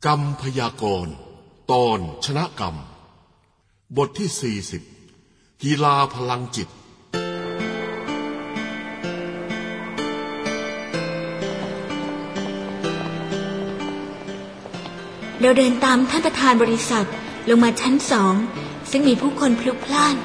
กรรมพยากรณ์ตอนชนะกรรมบทที่40กีฬาพลังจิตเราเดินตามท่านประธานบริษัทลงมาชั้น2ซึ่งมีผู้คนพลุกพล่าน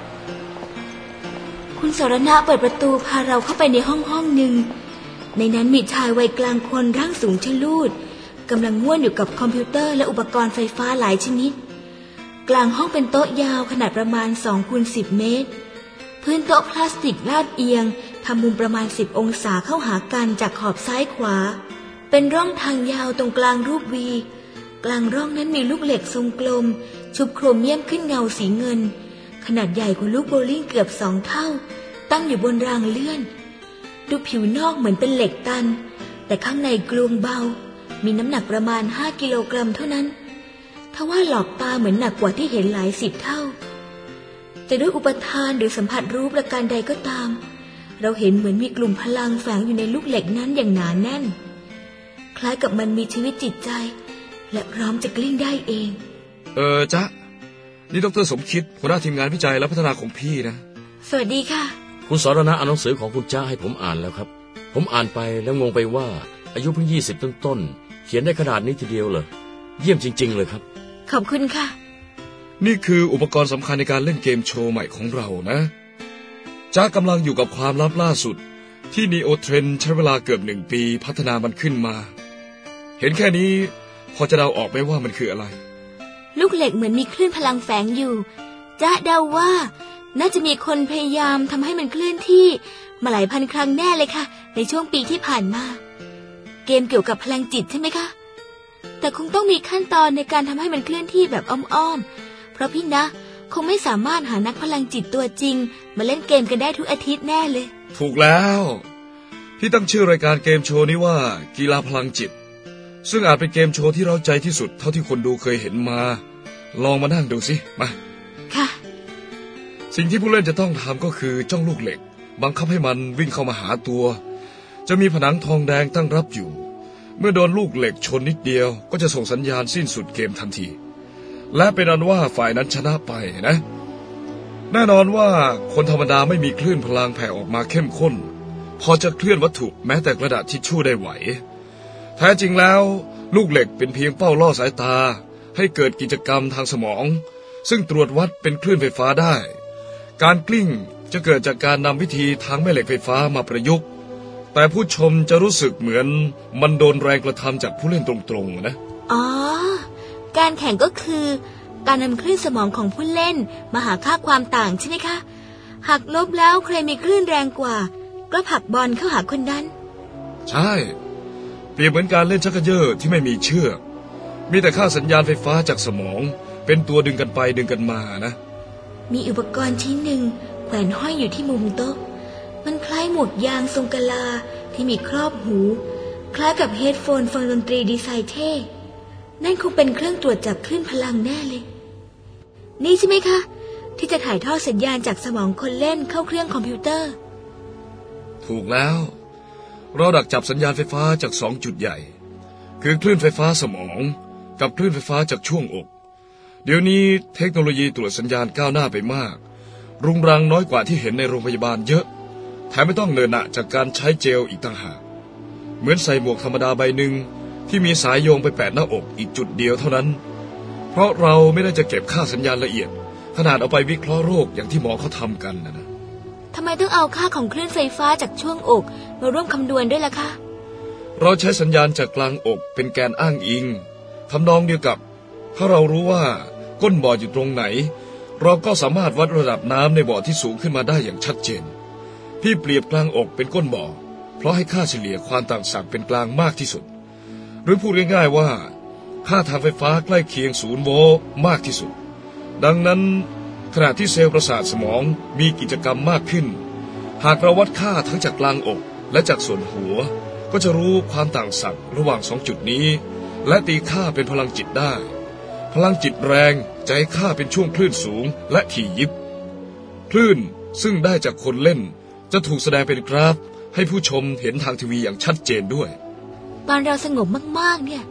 คุณสรณะเปิดประตูพาเราเข้าไปในห้องหนึ่งในนั้นมีชายวัยกลางคนร่างสูงชะลูดกำลังง่วนอยู่กับคอมพิวเตอร์และอุปกรณ์ไฟฟ้าหลายชนิดกลางห้องเป็นโต๊ะยาวขนาดประมาณ2 คูณ 10 เมตรพื้นโต๊ะพลาสติกลาดเอียงทำมุมประมาณ10 องศาเข้าหากันจากขอบซ้ายขวาเป็นร่องทางยาวตรงกลางรูปวีกลางร่องนั้นมีลูกเหล็กทรงกลมชุบโครเมียมขึ้นเงาสีเงินขนาดใหญ่กว่าลูกโบว์ลิ่งเกือบ2 เท่าตั้งอยู่บนรางเลื่อนดูผิวนอกเหมือนเป็นเหล็กตันแต่ข้างในกลวงเบามีน้ำหนักประมาณ5 กิโลกรัมเท่านั้นทว่าหลอกตาเหมือนหนักกว่าที่เห็นหลาย10 เท่าแต่ด้วยอุปทานหรือสัมผัสรู้ประการใดก็ตามเราเห็นเหมือนมีกลุ่มพลังแฝงอยู่ในลูกเหล็กนั้นอย่างหนาแน่นคล้ายกับมันมีชีวิตจิตใจและพร้อมจะกลิ้งได้เองจ๊ะนี่ดร.สมคิดหัวหน้าทีมงานวิจัยและพัฒนาของพี่นะสวัสดีค่ะคุณสรณะเอาหนังสือของคุณจ้าให้ผมอ่านแล้วครับผมอ่านไปแล้วงงไปว่าอายุเพิ่ง20ต้นเขียนได้ขนาดนี้ทีเดียวเหรอเยี่ยมจริงๆเลยครับขอบคุณค่ะนี่คืออุปกรณ์สำคัญในการเล่นเกมโชว์ใหม่ของเรานะจ้ากำลังอยู่กับความลับล่าสุดที่นีโอเทรนใช้เวลาเกือบ1 ปีพัฒนามันขึ้นมาเห็นแค่นี้พอจะเดาออกไหมว่ามันคืออะไรลูกเหล็กเหมือนมีคลื่นพลังแฝงอยู่จ้าเดาว่าน่าจะมีคนพยายามทำให้มันเคลื่อนที่มาหลายพันครั้งแน่เลยค่ะในช่วงปีที่ผ่านมาเกมเกี่ยวกับพลังจิตใช่ไหมคะแต่คงต้องมีขั้นตอนในการทำให้มันเคลื่อนที่แบบอ้อมๆเพราะพี่นะคงไม่สามารถหานักพลังจิตตัวจริงมาเล่นเกมกันได้ทุกอาทิตย์แน่เลยถูกแล้วพี่ตั้งชื่อรายการเกมโชว์นี้ว่ากีฬาพลังจิตซึ่งอาจเป็นเกมโชว์ที่เร้าใจที่สุดเท่าที่คนดูเคยเห็นมาลองมานั่งดูสิมาค่ะสิ่งที่ผู้เล่นจะต้องทำก็คือจ้องลูกเหล็กบังคับให้มันวิ่งเข้ามาหาตัวจะมีผนังทองแดงตั้งรับอยู่เมื่อโดนลูกเหล็กชนนิดเดียวก็จะส่งสัญญาณสิ้นสุดเกมทันทีและเป็นอันว่าฝ่ายนั้นชนะไปนะแน่นอนว่าคนธรรมดาไม่มีคลื่นพลังแผ่ออกมาเข้มข้นพอจะเคลื่อนวัตถุแม้แต่กระดาษทิชชู่ได้ไหวแท้จริงแล้วลูกเหล็กเป็นเพียงเป้าล่อสายตาให้เกิดกิจกรรมทางสมองซึ่งตรวจวัดเป็นคลื่นไฟฟ้าได้การกลิ้งจะเกิดจากการนำวิธีทางแม่เหล็กไฟฟ้ามาประยุกต์แต่ผู้ชมจะรู้สึกเหมือนมันโดนแรงกระทำจากผู้เล่นตรงๆนะอ๋อการแข่งก็คือการนำคลื่นสมองของผู้เล่นมาหาค่าความต่างใช่ไหมคะหากลบแล้วใครมีคลื่นแรงกว่าก็ผลักบอลเข้าหาคนนั้นใช่เปรียบเหมือนการเล่นชักกระเยอะที่ไม่มีเชือกมีแต่ค่าสัญญาณไฟฟ้าจากสมองเป็นตัวดึงกันไปดึงกันมานะมีอุปกรณ์ชิ้นหนึ่งแขวนห้อยอยู่ที่มุมโต๊ะมันคล้ายหมวกยางทรงกะลาที่มีครอบหูคล้ายกับเฮดโฟนฟังดนตรีดีไซน์เท่นั่นคงเป็นเครื่องตรวจจับคลื่นพลังแน่เลยนี่ใช่ไหมคะที่จะถ่ายทอดสัญญาณจากสมองคนเล่นเข้าเครื่องคอมพิวเตอร์ถูกแล้วเราดักจับสัญญาณไฟฟ้าจาก2 จุดใหญ่คือคลื่นไฟฟ้าสมองกับคลื่นไฟฟ้าจากช่วงอกเดี๋ยวนี้เทคโนโลยีตรวจสัญญาณก้าวหน้าไปมากรุงรังน้อยกว่าที่เห็นในโรงพยาบาลเยอะแถมไม่ต้องเหนื่อยหนักจากการใช้เจลอีกต่างหากเหมือนใส่หมวกธรรมดาใบหนึ่งที่มีสายโยงไปแปะหน้าอกอีกจุดเดียวเท่านั้นเพราะเราไม่ได้จะเก็บค่าสัญญาณละเอียดขนาดเอาไปวิเคราะห์โรคอย่างที่หมอเขาทำกันนะทำไมต้องเอาค่าของคลื่นไฟฟ้าจากช่วงอกมาร่วมคำนวณด้วยล่ะคะเราใช้สัญญาณจากกลางอกเป็นแกนอ้างอิงทำนองเดียวกับถ้าเรารู้ว่าก้นบ่ออยู่ตรงไหนเราก็สามารถวัดระดับน้ำในบ่อที่สูงขึ้นมาได้อย่างชัดเจนพี่เปรียบกลางอกเป็นก้นบ่อเพราะให้ค่าเฉลี่ยความต่างศักย์เป็นกลางมากที่สุดหรือพูดง่ายๆว่าค่าทางไฟฟ้าใกล้เคียง0 โวลต์มากที่สุดดังนั้นขณะที่เซลล์ประสาทสมองมีกิจกรรมมากขึ้นหากเราวัดค่าทั้งจากกลางอกและจากส่วนหัวก็จะรู้ความต่างศักย์ระหว่าง2 จุดนี้และตีค่าเป็นพลังจิตได้พลังจิตแรงจะให้ค่าเป็นช่วงคลื่นสูงและถี่ยิบคลื่นซึ่งได้จากคนเล่นจะถูกแสดงเป็นกราฟให้ผู้ชมเห็นทางทีวีอย่างชัดเจนด้วยตอนเราสงบมากๆเนี่ย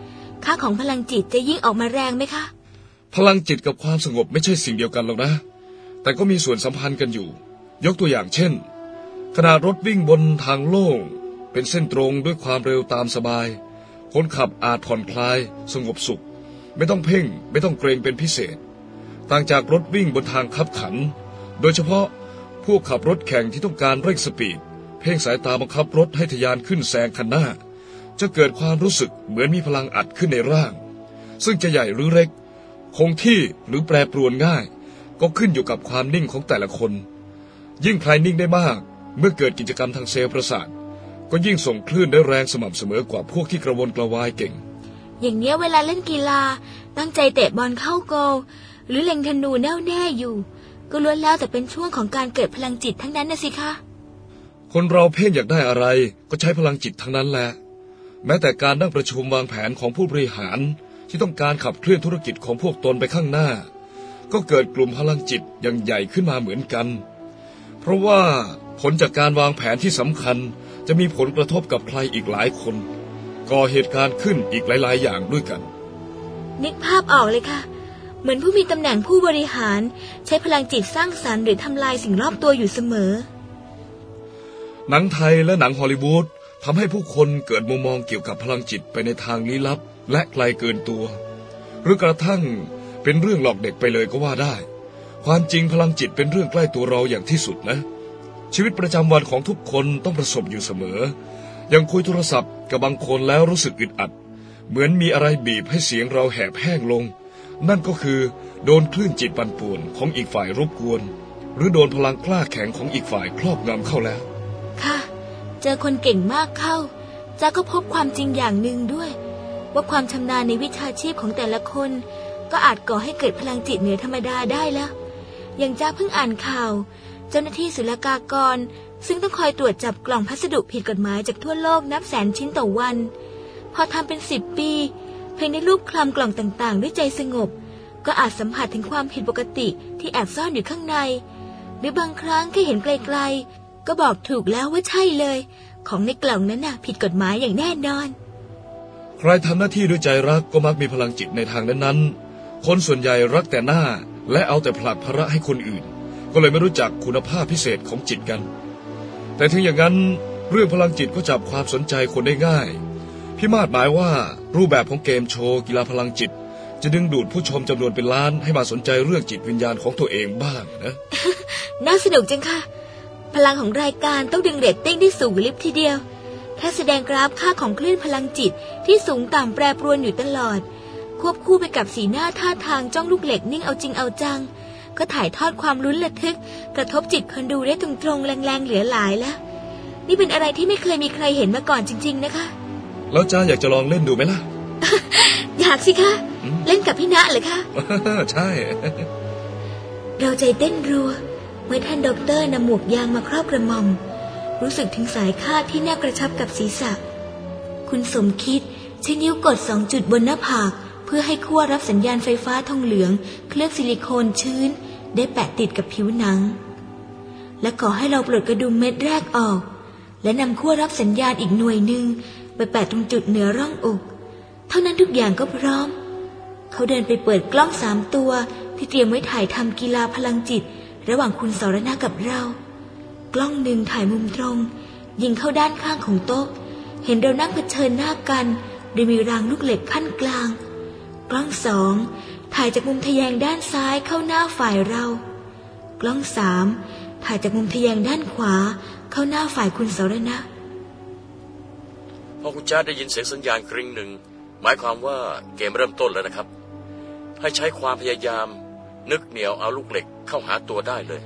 ค่าของพลังจิตจะยิ่งออกมาแรงไหมคะพลังจิตกับความสงบไม่ใช่สิ่งเดียวกันหรอกนะแต่ก็มีส่วนสัมพันธ์กันอยู่ยกตัวอย่างเช่นขณะรถวิ่งบนทางโล่งเป็นเส้นตรงด้วยความเร็วตามสบายคนขับอาจผ่อนคลายสงบสุขไม่ต้องเพ่งไม่ต้องเกรงเป็นพิเศษต่างจากรถวิ่งบนทางคับขันโดยเฉพาะพวกขับรถแข่งที่ต้องการเร่งสปีดเพ่งสายตาบังคับรถให้ทะยานขึ้นแซงคันหน้าจะเกิดความรู้สึกเหมือนมีพลังอัดขึ้นในร่างซึ่งจะใหญ่หรือเล็กคงที่หรือแปรปรวนง่ายก็ขึ้นอยู่กับความนิ่งของแต่ละคนยิ่งใครนิ่งได้มากเมื่อเกิดกิจกรรมทางเซลล์ประสาทก็ยิ่งส่งคลื่นได้แรงสม่ำเสมอกว่าพวกที่กระวนกระวายเก่งอย่างเนี้ยเวลาเล่นกีฬาตั้งใจเตะบอลเข้าโกลหรือเล็งธนูแน่วแน่อยู่ก็ล้วนแล้วแต่เป็นช่วงของการเกิดพลังจิตทั้งนั้นนะสิคะคนเราเพ่งอยากได้อะไรก็ใช้พลังจิตทั้งนั้นแหละแม้แต่การนั่งประชุมวางแผนของผู้บริหารที่ต้องการขับเคลื่อนธุรกิจของพวกตนไปข้างหน้าก็เกิดกลุ่มพลังจิตอย่างใหญ่ขึ้นมาเหมือนกันเพราะว่าผลจากการวางแผนที่สำคัญจะมีผลกระทบกับใครอีกหลายคนก่อเหตุการณ์ขึ้นอีกหลายๆอย่างด้วยกันนึกภาพออกเลยค่ะเหมือนผู้มีตำแหน่งผู้บริหารใช้พลังจิตสร้างสรรค์หรือทำลายสิ่งรอบตัวอยู่เสมอหนังไทยและหนังฮอลลีวูดทำให้ผู้คนเกิดมุมมองเกี่ยวกับพลังจิตไปในทางลี้ลับและไกลเกินตัวหรือกระทั่งเป็นเรื่องหลอกเด็กไปเลยก็ว่าได้ความจริงพลังจิตเป็นเรื่องใกล้ตัวเราอย่างที่สุดนะชีวิตประจำวันของทุกคนต้องประสบอยู่เสมอยังคุยโทรศัพท์กับบางคนแล้วรู้สึกอึดอัดเหมือนมีอะไรบีบให้เสียงเราแหบแห้งลงนั่นก็คือโดนคลื่นจิตปั่นป่วนของอีกฝ่ายรบกวนหรือโดนพลังกล้าแข็งของอีกฝ่ายครอบงำเข้าแล้วค่ะเจอคนเก่งมากเข้าจ้าก็พบความจริงอย่างหนึ่งด้วยว่าความชำนาญในวิชาชีพของแต่ละคนก็อาจก่อให้เกิดพลังจิตเหนือธรรมดาได้แล้วอย่างจ้าเพิ่งอ่านข่าวเจ้าหน้าที่ศุลกากรซึ่งต้องคอยตรวจจับกล่องพัสดุผิดกฎหมายจากทั่วโลกนับแสนชิ้นต่อวันพอทำเป็น10 ปีเพียงได้รูปคลำกล่องต่างๆด้วยใจสงบก็อาจสัมผัสถึงความผิดปกติที่แอบซ่อนอยู่ข้างในหรือบางครั้งแค่เห็นไกลๆก็บอกถูกแล้วว่าใช่เลยของในกล่องนั้นน่ะผิดกฎหมายอย่างแน่นอนใครทำหน้าที่ด้วยใจรักก็มักมีพลังจิตในทางนั้นๆคนส่วนใหญ่รักแต่หน้าและเอาแต่ผลักภาระให้คนอื่นก็เลยไม่รู้จักคุณภาพพิเศษของจิตกันแต่ถึงอย่างนั้นเรื่องพลังจิตก็จับความสนใจคนได้ง่ายพี่มาศหมายว่ารูปแบบของเกมโชว์กีฬาพลังจิตจะดึงดูดผู้ชมจำนวนเป็นล้านให้มาสนใจเรื่องจิตวิญญาณของตัวเองบ้างนะน่าสนุกจังค่ะพลังของรายการต้องดึงเรตติ้งได้สูงลิบทีเดียวแค่แสดงกราฟค่าของคลื่นพลังจิตที่สูงต่ำแปรปรวนอยู่ตลอดควบคู่ไปกับสีหน้าท่าทางจ้องลูกเหล็กนิ่งเอาจริงเอาจังก็ถ่ายทอดความลุ้นระทึกกระทบจิตคนดูได้ตรงๆแรงๆเหลือหลายแล้วนี่เป็นอะไรที่ไม่เคยมีใครเห็นมาก่อนจริงๆนะคะแล้วจ้าอยากจะลองเล่นดูไหมล่ะอยากสิคะเล่นกับพี่ณเหรอคะใช่เราใจเต้นรัวเมื่อท่านด็อกเตอร์นำหมวกยางมาครอบกระหม่อมรู้สึกถึงสายคาดที่แนบกระชับกับศีรษะคุณสมคิดใช้นิ้วกด2 จุดบนหน้าผากเพื่อให้ขั้วรับสัญญาณไฟฟ้าทองเหลืองเคลือบซิลิโคนชื้นได้แปะติดกับผิวหนังและขอให้เราปลดกระดุมเม็ดแรกออกและนำขั้วรับสัญญาณอีกหน่วยหนึ่งไปแปะตรงจุดเหนือร่องอกเท่านั้นทุกอย่างก็พร้อมเขาเดินไปเปิดกล้อง3 ตัวที่เตรียมไว้ถ่ายทำกีฬาพลังจิตระหว่างคุณสรณะกับเรากล้องหนึ่งถ่ายมุมตรงยิงเข้าด้านข้างของโต๊ะเห็นเรานั่งเผชิญหน้ากันโดยมีรางลูกเหล็กขั้นกลางกล้อง2ถ่ายจากมุมทะแยงด้านซ้ายเข้าหน้าฝ่ายเรากล้อง3ถ่ายจากมุมทะแยงด้านขวาเข้าหน้าฝ่ายคุณสรณะพอคุณจ้าได้ยินเสียงสัญญาณกริ๊งหนึ่งหมายความว่าเกมเริ่มต้นแล้วนะครับให้ใช้ความพยายามนึกเหนียวเอาลูกเหล็กเข้าหาตัวได้เลย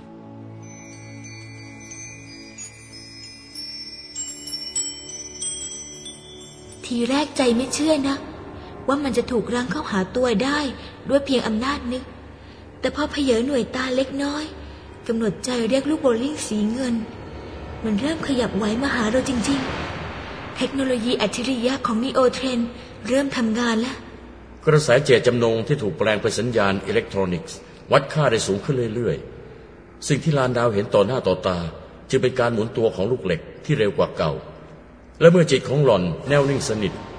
ทีแรกใจไม่เชื่อนะว่ามันจะถูกรั้งเข้าหาตัวได้ด้วยเพียงอำนาจนึกแต่พอเผยหน่วยตาเล็กน้อยกำหนดใจเรียกลูกโบลิ่งสีเงินมันเริ่มขยับไหวมาหาเราจริงๆเทคโนโลยีอัจฉริยะของนีโอเทรนเริ่มทำงานแล้วกระแสเจตจำนงที่ถูกแปลงเป็นสัญญาณอิเล็กทรอนิกส์วัดค่าได้สูงขึ้นเรื่อยๆสิ่งที่ลานดาวเห็นต่อหน้าต่อตาจึงเป็นการหมุนตัวของลูกเหล็กที่เร็วกว่าเก่าและเมื่อจิตของหล่อนแน่วนิ่งสนิท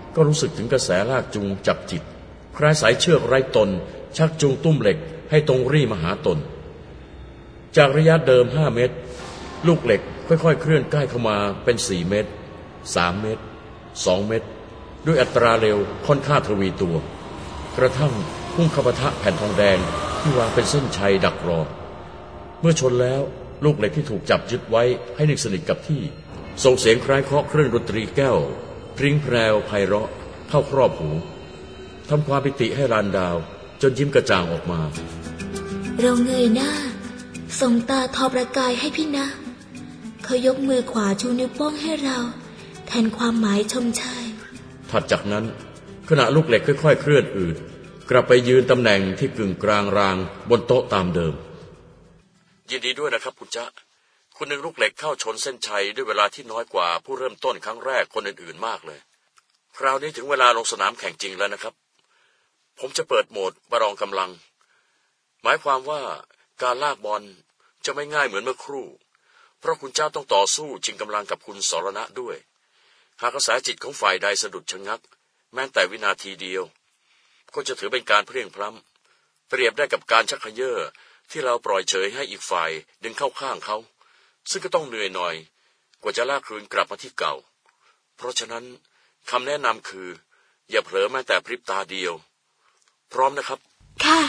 ก็รู้สึกถึงกระแสลากจูงจับจิตคล้ายสายเชือกไร้ตนชักจูงตุ้มเหล็กให้ตรงรี่มาหาตนจากระยะเดิม5 เมตรลูกเหล็กค่อยๆเคลื่อนใกล้เข้ามาเป็น4 เมตร3 เมตร2 เมตรด้วยอัตราเร็วค่อนข้างทวีตัวกระทั่งพุ่งเข้าปะทะแผ่นทองแดงที่วางเป็นเส้นชัยดักรอเมื่อชนแล้วลูกเหล็กที่ถูกจับยึดไว้ให้นิ่งสนิทกับที่ส่งเสียงคล้ายเคาะเครื่องดนตรีแก้วพริ้งแพรวไพเราะเข้าครอบหูทำความปิติให้ลานดาวจนยิ้มกระจ่างออกมาเราเงยหน้าส่งตาทอประกายให้พี่นะเขายกมือขวาชูนิ้วโป้งให้เราแทนความหมายชมเชยถัดจากนั้นขณะลูกเหล็กค่อยๆเคลื่อนอืดกลับไปยืนตำแหน่งที่กึ่งกลางรางบนโต๊ะตามเดิมยินดีด้วยนะครับคุณจ๊ะคุณนึงลูกเหล็กเข้าชนเส้นชัยด้วยเวลาที่น้อยกว่าผู้เริ่มต้นครั้งแรกคนอื่นๆมากเลยคราวนี้ถึงเวลาลงสนามแข่งจริงแล้วนะครับผมจะเปิดโหมดประลองกำลังหมายความว่าการลากบอลจะไม่ง่ายเหมือนเมื่อครู่เพราะคุณเจ้าต้องต่อสู้ชิงกำลังกับคุณสรณะด้วยหากกระแสจิตของฝ่ายใดสะดุดชะงักแม้แต่วินาทีเดียวก็จะถือเป็นการเพลียงพล้ำเปรียบได้กับการชักเขย่อที่เราปล่อยเฉยให้อีกฝ่ายดึงเข้าข้างเขาซึ่งก็ต้องเหนื่อยหน่อยกว่าจะลากคืนกลับมาที่เก่าเพราะฉะนั้นคำแนะนำคืออย่าเผลอแม้แต่พริบตาเดียวพร้อมนะครับค่ะ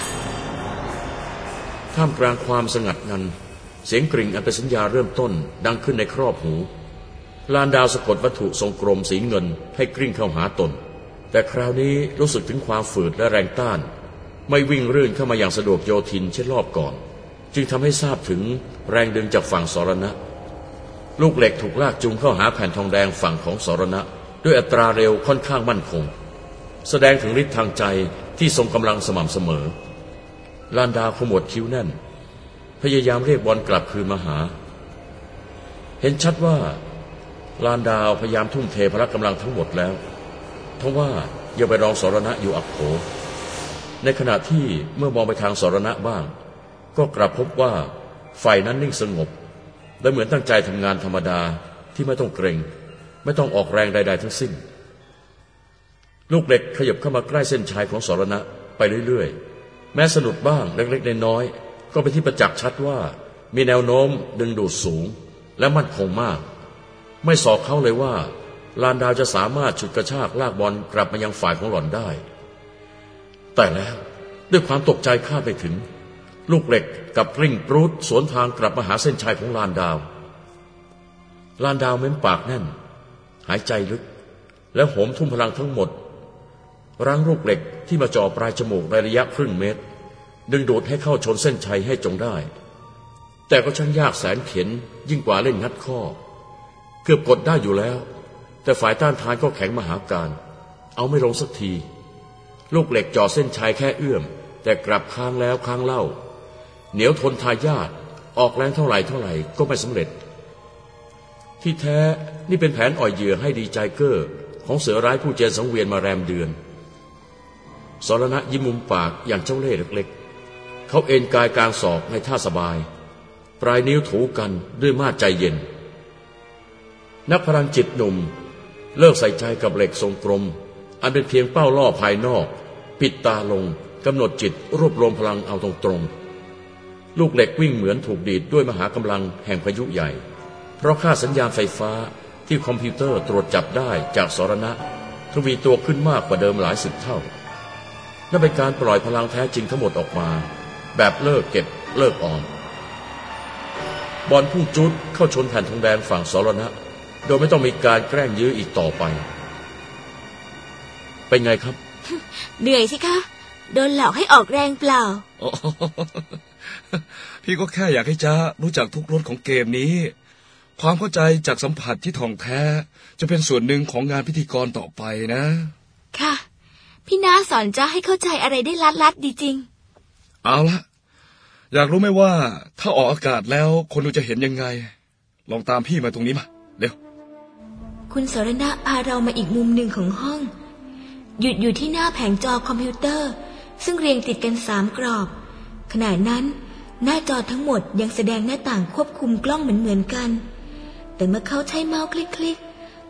ท่ามกลางความสงัดงันเสียงกริ่งอันเป็นสัญญาเริ่มต้นดังขึ้นในครอบหูลานดาวสะกดวัตถุทรงกลมสีเงินให้กริ่งเข้าหาตนแต่คราวนี้รู้สึกถึงความฝืดและแรงต้านไม่วิ่งรื่นเข้ามาอย่างสะดวกโยทินเช่นรอบก่อนจึงทำให้ทราบถึงแรงดึงจากฝั่งสรณะลูกเหล็กถูกลากจูงเข้าหาแผ่นทองแดงฝั่งของสรณะด้วยอัตราเร็วค่อนข้างมั่นคงแสดงถึงฤทธิ์ทางใจที่ทรงกำลังสม่ำเสมอลานดาวขมวดคิ้วแน่นพยายามเรียกบอลกลับคืนมาหาเห็นชัดว่าลานดาวพยายามทุ่มเทพละกำลังทั้งหมดแล้วทว่ายังไปรองสรณะอยู่อักโขในขณะที่เมื่อมองไปทางสรณะบ้างก็กลับพบว่าฝ่ายนั้นนิ่งสงบและเหมือนตั้งใจทำงานธรรมดาที่ไม่ต้องเกรงไม่ต้องออกแรงใดๆทั้งสิ้นลูกเหล็กขยับเข้ามาใกล้เส้นชัยของสรณะไปเรื่อยๆแม้สะดุดบ้างเล็กๆน้อยๆก็เป็นที่ประจักษ์ชัดว่ามีแนวโน้มดึงดูดสูงและมั่นคงมากไม่สอบเข้าเลยว่าลานดาวจะสามารถฉุดกระชากลากบอลกลับมายังฝ่ายของหล่อนได้แต่แล้วด้วยความตกใจคาดไม่ถึงลูกเหล็กกับกริ่งปรูดสวนทางกลับมาหาเส้นชัยของลานดาวเม้มปากแน่นหายใจลึกแล้วโหมทุ่มพลังทั้งหมดรั้งลูกเหล็กที่มาจ่อปลายจมูกในระยะครึ่งเมตรดึงดูดให้เข้าชนเส้นชัยให้จงได้แต่ก็ช่างยากแสนเข็ญยิ่งกว่าเล่นงัดข้อเกือบกดได้อยู่แล้วแต่ฝ่ายต้านทานก็แข็งมหาการเอาไม่ลงสักทีลูกเหล็กจ่อเส้นชัยแค่เอื้อมแต่กลับค้างแล้วค้างเล่าเหนียวทนทายาทออกแรงเท่าไหร่ก็ไม่สำเร็จที่แท้นี่เป็นแผนอ่อยเหยื่อให้ดีใจเก้อของเสือร้ายผู้เจนสังเวียนมาแรมเดือนสรณะยิ้มมุมปากอย่างเจ้าเล่ห์เล็กๆเขาเอนกายกลางศอกในท่าสบายปลายนิ้วถูกันด้วยมาดใจเย็นนักพลังจิตหนุ่มเลิกใส่ใจกับเหล็กทรงกลมอันเป็นเพียงเป้าล่อภายนอกปิดตาลงกำหนดจิตรวบรวมพลังเอาตรงๆลูกเหล็กวิ่งเหมือนถูกดีดด้วยมหากำลังแห่งพายุใหญ่เพราะค่าสัญญาณไฟฟ้าที่คอมพิวเตอร์ตรวจจับได้จากสรณะทวีตัวขึ้นมากกว่าเดิมหลายสิบเท่านั่นเป็นการปล่อยพลังแท้จริงทั้งหมดออกมาแบบเลิกเก็บเลิกออมบอลพุ่งจุดเข้าชนแผ่นทองแดงฝั่งสรณะโดยไม่ต้องมีการแกล้งยื้ออีกต่อไปเป็นไงครับเหนื่อยสิคะโดนหลอกให้ออกแรงเปล่าพี่ก็แค่อยากให้จ๊ะรู้จักทุกรสของเกมนี้ความเข้าใจจากสัมผัสที่ท่องแท้จะเป็นส่วนหนึ่งของงานพิธีกรต่อไปนะค่ะพี่น้าสอนจ๊ะให้เข้าใจอะไรได้ลัดดีจริงเอาละอยากรู้ไหมว่าถ้าออกอากาศแล้วคนดูจะเห็นยังไงลองตามพี่มาตรงนี้มาเร็วคุณสรณะพาเรามาอีกมุมหนึ่งของห้องหยุดอยู่ที่หน้าแผงจอคอมพิวเตอร์ซึ่งเรียงติดกัน3 กรอบขณะนั้นหน้าจอทั้งหมดยังแสดงหน้าต่างควบคุมกล้องเหมือนกันแต่เมื่อเขาใช้เมาส์คลิก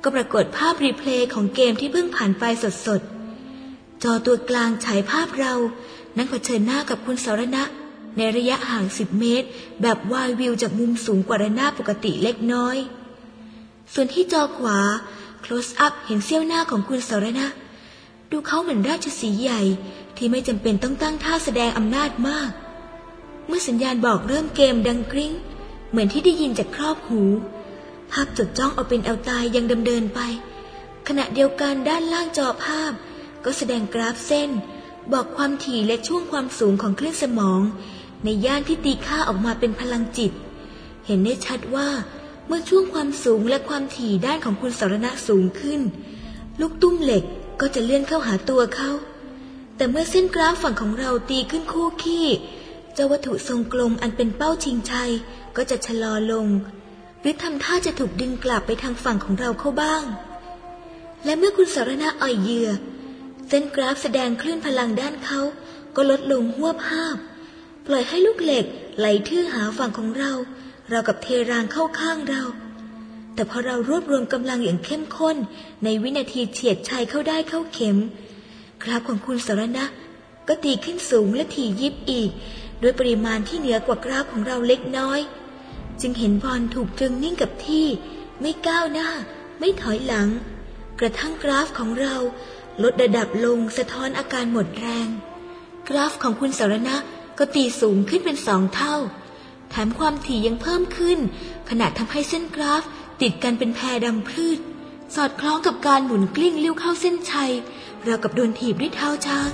ก็ปรากฏภาพรีเพลย์ของเกมที่เพิ่งผ่านไปสดๆจอตัวกลางฉายภาพเรานั่งเผชิญหน้ากับคุณสรณะในระยะห่าง10 เมตรแบบวายวิวจากมุมสูงกว่าระนาบปกติเล็กน้อยส่วนที่จอขวา close up เห็นเสี้ยวหน้าของคุณสรณะดูเขาเหมือนราชสีห์ใหญ่ที่ไม่จำเป็นต้องตั้งท่าแสดงอำนาจมากเมื่อสัญญาณบอกเริ่มเกมดังกริ้งเหมือนที่ได้ยินจากครอบหูภาพจดจ้องเอาเป็นเอาตายยังดำเนินไปขณะเดียวกันด้านล่างจอภาพก็แสดงกราฟเส้นบอกความถี่และช่วงความสูงของคลื่นสมองในย่านที่ตีค่าออกมาเป็นพลังจิตเห็นได้ชัดว่าเมื่อช่วงความสูงและความถี่ด้านของคุณสรณะสูงขึ้นลูกตุ้มเหล็กก็จะเลื่อนเข้าหาตัวเขาแต่เมื่อเส้นกราฟฝั่งของเราตีขึ้นคู่ขี้เจ้าวัตถุทรงกลมอันเป็นเป้าชิงชัยก็จะชะลอลงหรือทำท่าจะถูกดึงกลับไปทางฝั่งของเราเข้าบ้างและเมื่อคุณสรณะอ่อยเหยื่อเส้นกราฟแสดงคลื่นพลังด้านเขาก็ลดลงหวบห้าบปล่อยให้ลูกเหล็กไหลทื่อหาฝั่งของเรากับเทรางเข้าข้างเราแต่พอเรารวบรวมกำลังอย่างเข้มข้นในวินาทีเฉียดชัยเข้าได้เข้าเข็มกราฟของคุณสรณะก็ตีขึ้นสูงและถี่ยิบอีกด้วยปริมาณที่เหนือกว่ากราฟของเราเล็กน้อยจึงเห็นบอลถูกตรึงนิ่งกับที่ไม่ก้าวหน้าไม่ถอยหลังกระทั่งกราฟของเราลดระดับลงสะท้อนอาการหมดแรงกราฟของคุณสรณะก็ตีสูงขึ้นเป็น2 เท่าแถมความถี่ยังเพิ่มขึ้นขณะทำให้เส้นกราฟติดกันเป็นแพรดำพืชสอดคล้องกับการหมุนกลิ้งลิ้วเข้าเส้นชัยราวกับโดนถีบด้วยเท้าช้าง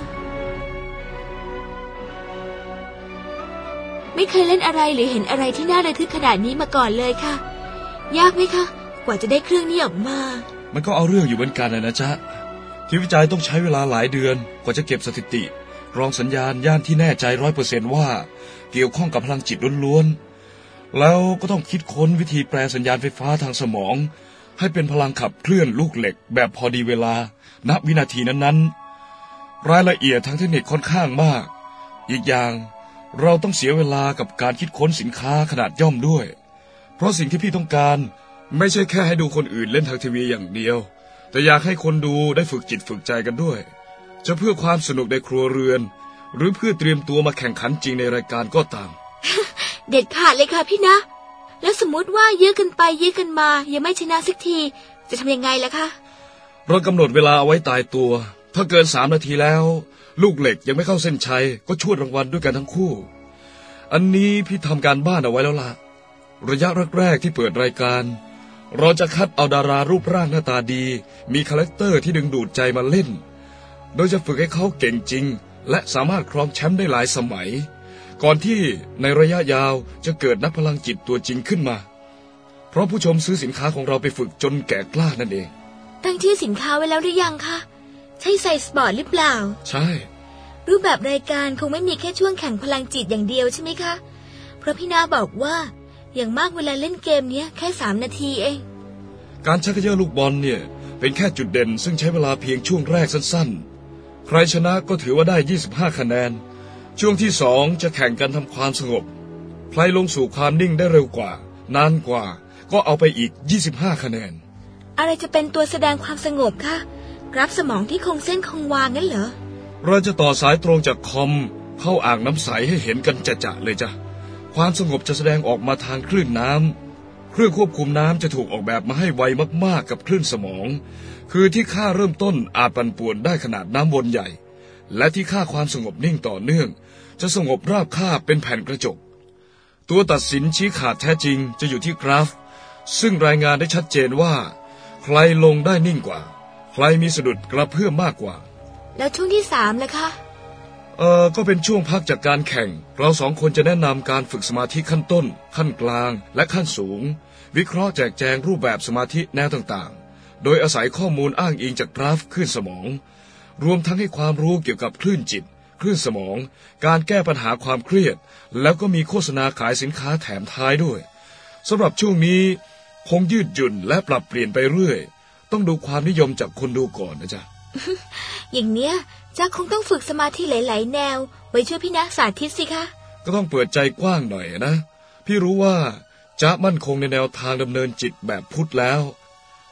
ไม่เคยเล่นอะไรหรือเห็นอะไรที่น่าระทึกขนาดนี้มาก่อนเลยค่ะยากไหมคะกว่าจะได้เครื่องนี้ออกมามันก็เอาเรื่องอยู่เหมือนกันนะจ๊ะที่วิจัยต้องใช้เวลาหลายเดือนกว่าจะเก็บสถิติรองสัญญาณย่านที่แน่ใจ 100% ว่าเกี่ยวข้องกับพลังจิตล้วนๆแล้วก็ต้องคิดค้นวิธีแปลสัญญาณไฟฟ้าทางสมองให้เป็นพลังขับเคลื่อนลูกเหล็กแบบพอดีเวลาณวินาทีนั้นๆรายละเอียดทางเทคนิคค่อนข้างมากอีกอย่างเราต้องเสียเวลากับการคิดค้นสินค้าขนาดย่อมด้วยเพราะสิ่งที่พี่ต้องการไม่ใช่แค่ให้ดูคนอื่นเล่นทางทีวีอย่างเดียวแต่อยากให้คนดูได้ฝึกจิตฝึกใจกันด้วยจะเพื่อความสนุกในครัวเรือนหรือเพื่อเตรียมตัวมาแข่งขันจริงในรายการก็ตามเด็ดขาดเลยค่ะพี่นะแล้วสมมติว่ายื้อกันไปยื้อกันมายังไม่ชนะสักทีจะทำยังไงล่ะคะเรากำหนดเวลาเอาไว้ตายตัวถ้าเกิน3 นาทีแล้วลูกเหล็กยังไม่เข้าเส้นชัยก็ชวดรางวัลด้วยกันทั้งคู่อันนี้พี่ทำการบ้านเอาไว้แล้วล่ะระยะแรกๆที่เปิดรายการเราจะคัดเอาดารารูปร่างหน้าตาดีมีคาแรคเตอร์ที่ดึงดูดใจมาเล่นโดยจะฝึกให้เขาเก่งจริงและสามารถครองแชมป์ได้หลายสมัยก่อนที่ในระยะยาวจะเกิดนักพลังจิตตัวจริงขึ้นมาเพราะผู้ชมซื้อสินค้าของเราไปฝึกจนแก่กล้านั่นเองตั้งชื่อสินค้าไว้แล้วหรือยังคะใช่ไซสปอร์ตหรือเปล่าใช่รูปแบบรายการคงไม่มีแค่ช่วงแข่งพลังจิตอย่างเดียวใช่ไหมคะเพราะพี่นาบอกว่าอย่างมากเวลาเล่นเกมนี้แค่3 นาทีเองการชักเยอะลูกบอลเนี่ยเป็นแค่จุดเด่นซึ่งใช้เวลาเพียงช่วงแรกสั้นๆใครชนะก็ถือว่าได้25 คะแนนช่วงที่2จะแข่งกันทำความสงบใครลงสู่ความนิ่งได้เร็วกว่านานกว่าก็เอาไปอีก25 คะแนนอะไรจะเป็นตัวแสดงความสงบคะกราฟสมองที่คงเส้นคงวางั้นเหรอเราจะต่อสายตรงจากคอมเข้าอ่างน้ำใสให้เห็นกันจะๆเลยจ้ะความสงบจะแสดงออกมาทางคลื่นน้ำเครื่องควบคุมน้ำจะถูกออกแบบมาให้ไวมากๆกับคลื่นสมองคือที่ค่าเริ่มต้นอาจปั่นป่วนได้ขนาดน้ำวนใหญ่และที่ค่าความสงบนิ่งต่อเนื่องจะสงบราบคาบเป็นแผ่นกระจกตัวตัดสินชี้ขาดแท้จริงจะอยู่ที่กราฟซึ่งรายงานได้ชัดเจนว่าใครลงได้นิ่งกว่าใครมีสะดุดกระเพื่อมมากกว่าแล้วช่วงที่3ล่ะคะก็เป็นช่วงพักจากการแข่งเรา2 คนจะแนะนำการฝึกสมาธิขั้นต้นขั้นกลางและขั้นสูงวิเคราะห์แจกแจงรูปแบบสมาธิแนวต่างๆโดยอาศัยข้อมูลอ้างอิงจากกราฟคลื่นสมองรวมทั้งให้ความรู้เกี่ยวกับคลื่นจิตคลื่นสมองการแก้ปัญหาความเครียดแล้วก็มีโฆษณาขายสินค้าแถมท้ายด้วยสำหรับช่วงนี้คงยืดหยุ่นและปรับเปลี่ยนไปเรื่อยต้องดูความนิยมจากคนดูก่อนนะจ๊ะอย่างเนี้ยจ๊ะคงต้องฝึกสมาธิหลายๆแนวไว้ช่วยพี่นักสาธิตสิคะก็ต้องเปิดใจกว้างหน่อยนะพี่รู้ว่าจ๊ะมั่นคงในแนวทางดำเนินจิตแบบพุทธแล้ว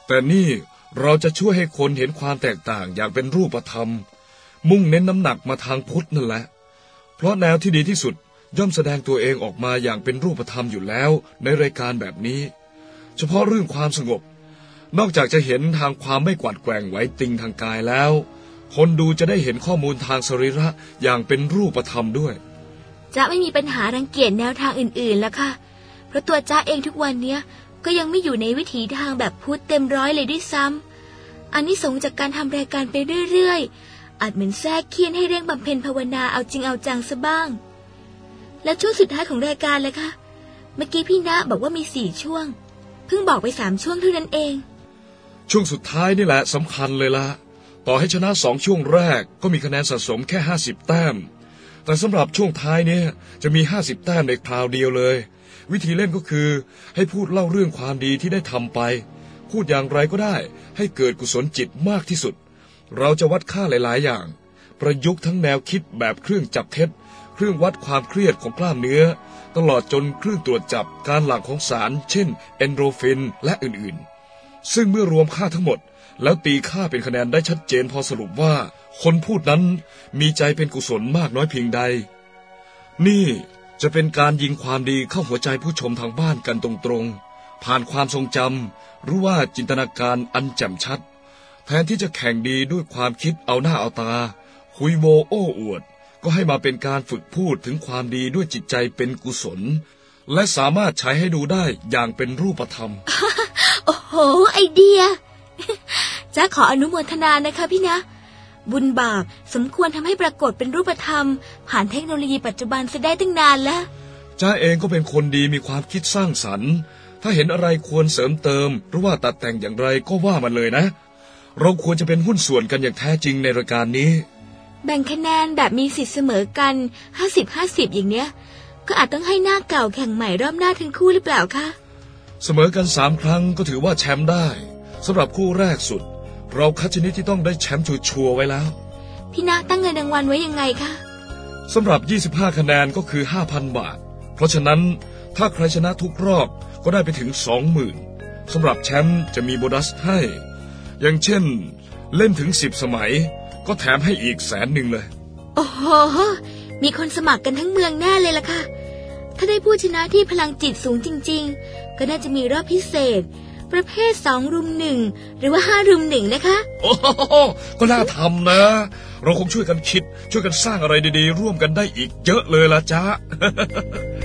แต่นี่เราจะช่วยให้คนเห็นความแตกต่างอย่างเป็นรูปธรรมมุ่งเน้นน้ำหนักมาทางพุทธนั่นแหละเพราะแนวที่ดีที่สุดย่อมแสดงตัวเองออกมาอย่างเป็นรูปธรรมอยู่แล้วในรายการแบบนี้เฉพาะเรื่องความสงบนอกจากจะเห็นทางความไม่กวัดแกว่งไหวติงทางกายแล้วคนดูจะได้เห็นข้อมูลทางสรีระอย่างเป็นรูปธรรมด้วยจ๊ะไม่มีปัญหารังเกียจแนวทางอื่นๆแล้วค่ะเพราะตัวจ๊ะเองทุกวันเนี้ยก็ยังไม่อยู่ในวิถีทางแบบพุทธเต็มร้อยเลยด้วยซ้ำอานิสงส์จากการทำรายการไปเรื่อยๆอาจเหมือนแทรกเคียนให้เร่งบำเพ็ญภาวนาเอาจริงเอาจังซะบ้างแล้วช่วงสุดท้ายของรายการเลยค่ะเมื่อกี้พี่ณบอกว่ามี4 ช่วงเพิ่งบอกไป3 ช่วงเท่านั้นเองช่วงสุดท้ายนี่แหละสำคัญเลยละต่อให้ชนะ2 ช่วงแรกก็มีคะแนนสะสมแค่50 แต้มแต่สำหรับช่วงท้ายเนี่ยจะมี50 แต้มในคราวเดียวเลยวิธีเล่นก็คือให้พูดเล่าเรื่องความดีที่ได้ทำไปพูดอย่างไรก็ได้ให้เกิดกุศลจิตมากที่สุดเราจะวัดค่าหลายๆอย่างประยุกต์ทั้งแนวคิดแบบเครื่องจับเท็จเครื่องวัดความเครียดของกล้ามเนื้อตลอดจนเครื่องตรวจจับการหลั่งของสารเช่นเอนโดรฟินและอื่นๆซึ่งเมื่อรวมค่าทั้งหมดแล้วตีค่าเป็นคะแนนได้ชัดเจนพอสรุปว่าคนพูดนั้นมีใจเป็นกุศลมากน้อยเพียงใดนี่จะเป็นการยิงความดีเข้าหัวใจผู้ชมทางบ้านกันตรงๆผ่านความทรงจำหรือว่าจินตนาการอันแจ่มชัดแทนที่จะแข่งดีด้วยความคิดเอาหน้าเอาตาคุยโวโอ้อวดก็ให้มาเป็นการฝึกพูดถึงความดีด้วยจิตใจเป็นกุศลและสามารถใช้ให้ดูได้อย่างเป็นรูปธรรมโอ้โหไอเดียจ๊ะขออนุโมทนานะคะพี่นะบุญบาปสมควรทำให้ปรากฏเป็นรูปธรรมผ่านเทคโนโลยีปัจจุบันเสียได้ตั้งนานแล้วจ้าเองก็เป็นคนดีมีความคิดสร้างสรรค์ถ้าเห็นอะไรควรเสริมเติมหรือว่าตัดแต่งอย่างไรก็ว่ามันเลยนะเราควรจะเป็นหุ้นส่วนกันอย่างแท้จริงในรายการนี้แบ่งคะแนนแบบมีสิทธิ์เสมอกัน50-50อย่างเนี้ยก็อาจต้องให้หน้าเก่าแข่งใหม่รอบหน้าทั้งคู่หรือเปล่าคะเสมอกัน3 ครั้งก็ถือว่าแชมป์ได้สำหรับคู่แรกสุดเราคัดชนิดที่ต้องได้แชมป์ชัวร์ไว้แล้วพี่ณตั้งเงินรางวัลไว้ยังไงคะสำหรับ25 คะแนนก็คือ 5,000 บาทเพราะฉะนั้นถ้าใครชนะทุกรอบก็ได้ไปถึง 20,000 สำหรับแชมป์จะมีโบนัสให้อย่างเช่นเล่นถึง10 สมัยก็แถมให้อีก100,000เลยโอ้โหมีคนสมัครกันทั้งเมืองแน่เลยล่ะค่ะถ้าได้ผู้ชนะที่พลังจิตสูงจริงๆก็น่าจะมีรอบพิเศษประเภท2 รุม 1หรือว่า5 รุม 1นะคะโอ้ก็น่าทำนะเราคงช่วยกันคิดช่วยกันสร้างอะไรดีๆร่วมกันได้อีกเยอะเลยล่ะจ๊ะ